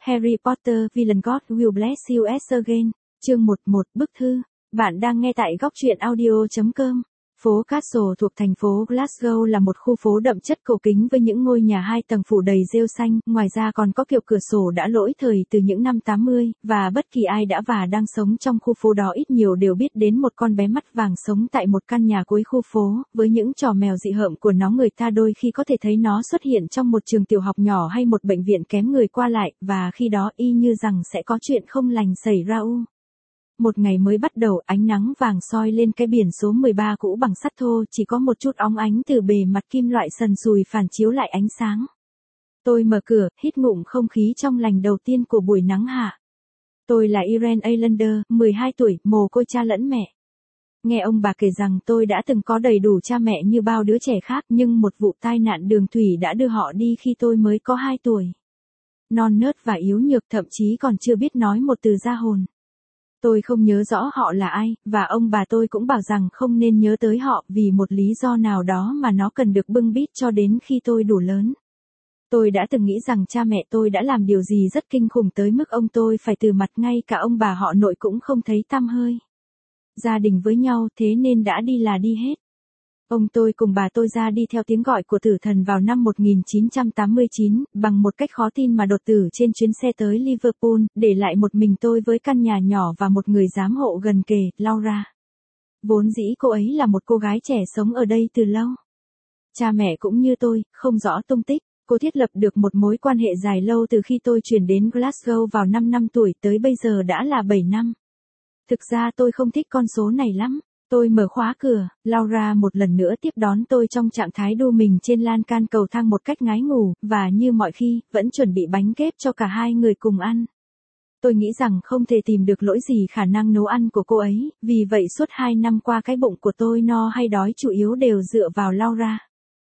Harry Potter Villain God Will Bless You Again. Chương 11 bức thư. Bạn đang nghe tại góc truyện audio.com. Phố Castle thuộc thành phố Glasgow là một khu phố đậm chất cổ kính với những ngôi nhà 2 tầng phủ đầy rêu xanh, ngoài ra còn có kiểu cửa sổ đã lỗi thời từ những năm 80, và bất kỳ ai đã và đang sống trong khu phố đó ít nhiều đều biết đến một con bé mắt vàng sống tại một căn nhà cuối khu phố, với những trò mèo dị hợm của nó người ta đôi khi có thể thấy nó xuất hiện trong một trường tiểu học nhỏ hay một bệnh viện kém người qua lại, và khi đó y như rằng sẽ có chuyện không lành xảy ra. Một ngày mới bắt đầu, ánh nắng vàng soi lên cái biển số 13 cũ bằng sắt thô, chỉ có một chút óng ánh từ bề mặt kim loại sần sùi phản chiếu lại ánh sáng. Tôi mở cửa, hít ngụm không khí trong lành đầu tiên của buổi nắng hạ. Tôi là Irene Aylander, 12 tuổi, mồ côi cha lẫn mẹ. Nghe ông bà kể rằng tôi đã từng có đầy đủ cha mẹ như bao đứa trẻ khác, nhưng một vụ tai nạn đường thủy đã đưa họ đi khi tôi mới có 2 tuổi. Non nớt và yếu nhược, thậm chí còn chưa biết nói một từ ra hồn. Tôi không nhớ rõ họ là ai, và ông bà tôi cũng bảo rằng không nên nhớ tới họ vì một lý do nào đó mà nó cần được bưng bít cho đến khi tôi đủ lớn. Tôi đã từng nghĩ rằng cha mẹ tôi đã làm điều gì rất kinh khủng tới mức ông tôi phải từ mặt, ngay cả ông bà họ nội cũng không thấy tăm hơi. Gia đình với nhau thế nên đã đi là đi hết. Ông tôi cùng bà tôi ra đi theo tiếng gọi của tử thần vào năm 1989, bằng một cách khó tin mà đột tử trên chuyến xe tới Liverpool, để lại một mình tôi với căn nhà nhỏ và một người giám hộ gần kề, Laura. Vốn dĩ cô ấy là một cô gái trẻ sống ở đây từ lâu. Cha mẹ cũng như tôi, không rõ tung tích. Cô thiết lập được một mối quan hệ dài lâu từ khi tôi chuyển đến Glasgow vào 5 năm tuổi tới bây giờ đã là 7 năm. Thực ra tôi không thích con số này lắm. Tôi mở khóa cửa, Laura một lần nữa tiếp đón tôi trong trạng thái đu mình trên lan can cầu thang một cách ngái ngủ, và như mọi khi, vẫn chuẩn bị bánh kép cho cả hai người cùng ăn. Tôi nghĩ rằng không thể tìm được lỗi gì khả năng nấu ăn của cô ấy, vì vậy suốt 2 năm qua cái bụng của tôi no hay đói chủ yếu đều dựa vào Laura.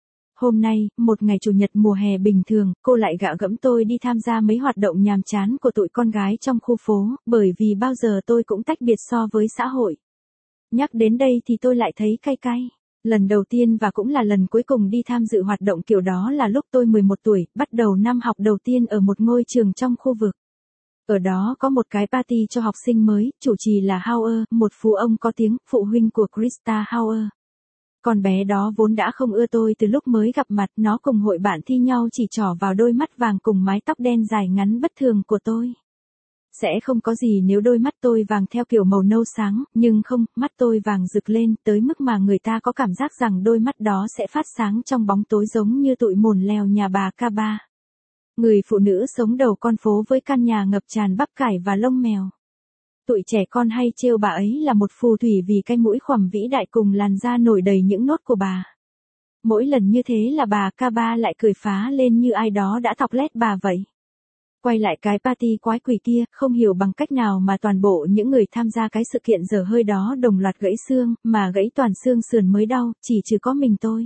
Hôm nay, một ngày chủ nhật mùa hè bình thường, cô lại gạ gẫm tôi đi tham gia mấy hoạt động nhàm chán của tụi con gái trong khu phố, bởi vì bao giờ tôi cũng tách biệt so với xã hội. Nhắc đến đây thì tôi lại thấy cay cay. Lần đầu tiên và cũng là lần cuối cùng đi tham dự hoạt động kiểu đó là lúc tôi 11 tuổi, bắt đầu năm học đầu tiên ở một ngôi trường trong khu vực. Ở đó có một cái party cho học sinh mới, chủ trì là Howard, một phú ông có tiếng, phụ huynh của Krista Howard. Con bé đó vốn đã không ưa tôi từ lúc mới gặp mặt, nó cùng hội bạn thi nhau chỉ trỏ vào đôi mắt vàng cùng mái tóc đen dài ngắn bất thường của tôi. Sẽ không có gì nếu đôi mắt tôi vàng theo kiểu màu nâu sáng, nhưng không, mắt tôi vàng rực lên, tới mức mà người ta có cảm giác rằng đôi mắt đó sẽ phát sáng trong bóng tối giống như tụi mồn lèo nhà bà K3. Người phụ nữ sống đầu con phố với căn nhà ngập tràn bắp cải và lông mèo. Tụi trẻ con hay trêu bà ấy là một phù thủy vì cái mũi khoằm vĩ đại cùng làn da nổi đầy những nốt của bà. Mỗi lần như thế là bà K3 lại cười phá lên như ai đó đã thọc lét bà vậy. Quay lại cái party quái quỷ kia, không hiểu bằng cách nào mà toàn bộ những người tham gia cái sự kiện dở hơi đó đồng loạt gãy xương, mà gãy toàn xương sườn mới đau, chỉ trừ có mình tôi.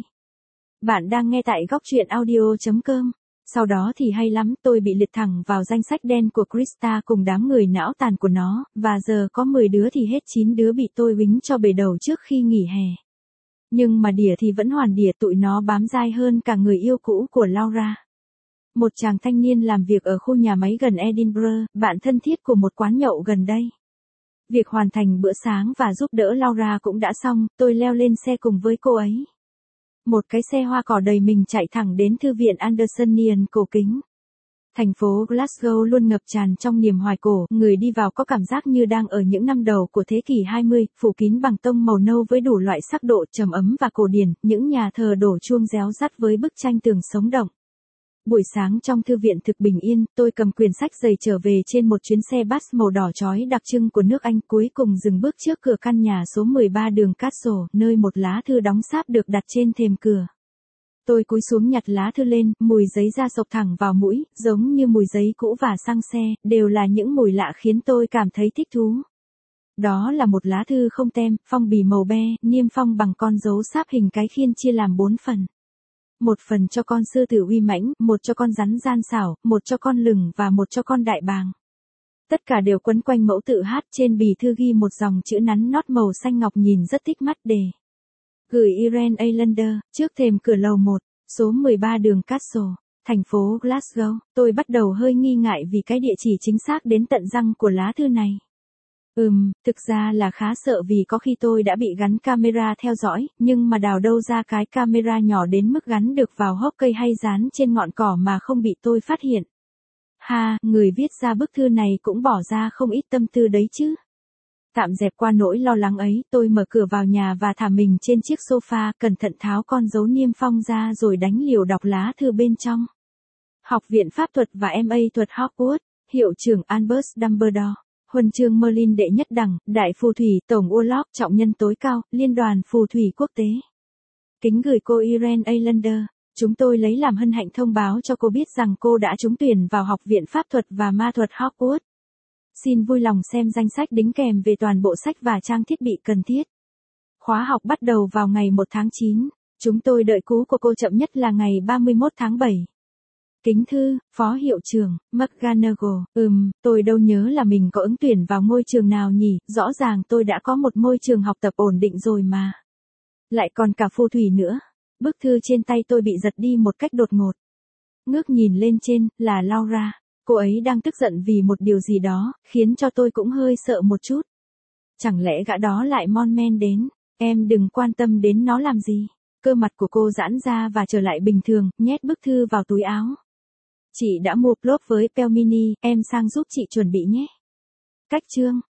Bạn đang nghe tại góc truyện audio.com. Sau đó thì hay lắm, tôi bị liệt thẳng vào danh sách đen của Krista cùng đám người não tàn của nó, và giờ có 10 đứa thì hết 9 đứa bị tôi quýnh cho bể đầu trước khi nghỉ hè. Nhưng mà đỉa thì vẫn hoàn đỉa, tụi nó bám dai hơn cả người yêu cũ của Laura. Một chàng thanh niên làm việc ở khu nhà máy gần Edinburgh, bạn thân thiết của một quán nhậu gần đây. Việc hoàn thành bữa sáng và giúp đỡ Laura cũng đã xong, tôi leo lên xe cùng với cô ấy. Một cái xe hoa cỏ đầy mình chạy thẳng đến thư viện Andersonian cổ kính. Thành phố Glasgow luôn ngập tràn trong niềm hoài cổ, người đi vào có cảm giác như đang ở những năm đầu của thế kỷ 20, phủ kín bằng tông màu nâu với đủ loại sắc độ trầm ấm và cổ điển, những nhà thờ đổ chuông réo rắt với bức tranh tường sống động. Buổi sáng trong thư viện thực bình yên, tôi cầm quyển sách dày trở về trên một chuyến xe bus màu đỏ chói đặc trưng của nước Anh, cuối cùng dừng bước trước cửa căn nhà số 13 đường Castle, nơi một lá thư đóng sáp được đặt trên thềm cửa. Tôi cúi xuống nhặt lá thư lên, mùi giấy da xộc thẳng vào mũi, giống như mùi giấy cũ và xăng xe, đều là những mùi lạ khiến tôi cảm thấy thích thú. Đó là một lá thư không tem, phong bì màu be, niêm phong bằng con dấu sáp hình cái khiên chia làm 4 phần. Một phần cho con sư tử uy mãnh, một cho con rắn gian xảo, một cho con lừng và một cho con đại bàng. Tất cả đều quấn quanh mẫu tự hát, trên bì thư ghi một dòng chữ nắn nót màu xanh ngọc nhìn rất thích mắt đề. Gửi Irene Aylander, trước thềm cửa lầu 1, số 13 đường Castle. thành phố Glasgow. Tôi bắt đầu hơi nghi ngại vì cái địa chỉ chính xác đến tận răng của lá thư này. Thực ra là khá sợ vì có khi tôi đã bị gắn camera theo dõi, nhưng mà đào đâu ra cái camera nhỏ đến mức gắn được vào hốc cây hay dán trên ngọn cỏ mà không bị tôi phát hiện. Người viết ra bức thư này cũng bỏ ra không ít tâm tư đấy chứ. Tạm dẹp qua nỗi lo lắng ấy, tôi mở cửa vào nhà và thả mình trên chiếc sofa, cẩn thận tháo con dấu niêm phong ra rồi đánh liều đọc lá thư bên trong. Học viện Pháp thuật và MA thuật Hogwarts, hiệu trưởng Albus Dumbledore, huân chương Merlin đệ nhất đẳng, đại phù thủy, tổng Urlock, trọng nhân tối cao, liên đoàn phù thủy quốc tế. Kính gửi cô Irene Aylander. Chúng tôi lấy làm hân hạnh thông báo cho cô biết rằng cô đã trúng tuyển vào Học viện Pháp thuật và Ma thuật Hogwarts. Xin vui lòng xem danh sách đính kèm về toàn bộ sách và trang thiết bị cần thiết. Khóa học bắt đầu vào ngày 1 tháng 9. Chúng tôi đợi cú của cô chậm nhất là ngày 31 tháng 7. Kính thư, Phó Hiệu trưởng, McGonagall. Tôi đâu nhớ là mình có ứng tuyển vào ngôi trường nào nhỉ, rõ ràng tôi đã có một môi trường học tập ổn định rồi mà. Lại còn cả phù thủy nữa. Bức thư trên tay tôi bị giật đi một cách đột ngột. Ngước nhìn lên trên, là Laura. Cô ấy đang tức giận vì một điều gì đó, khiến cho tôi cũng hơi sợ một chút. Chẳng lẽ gã đó lại mon men đến, em đừng quan tâm đến nó làm gì. Cơ mặt của cô giãn ra và trở lại bình thường, nhét bức thư vào túi áo. Chị đã mua plop với Pelmini, em sang giúp chị chuẩn bị nhé. Cách chương.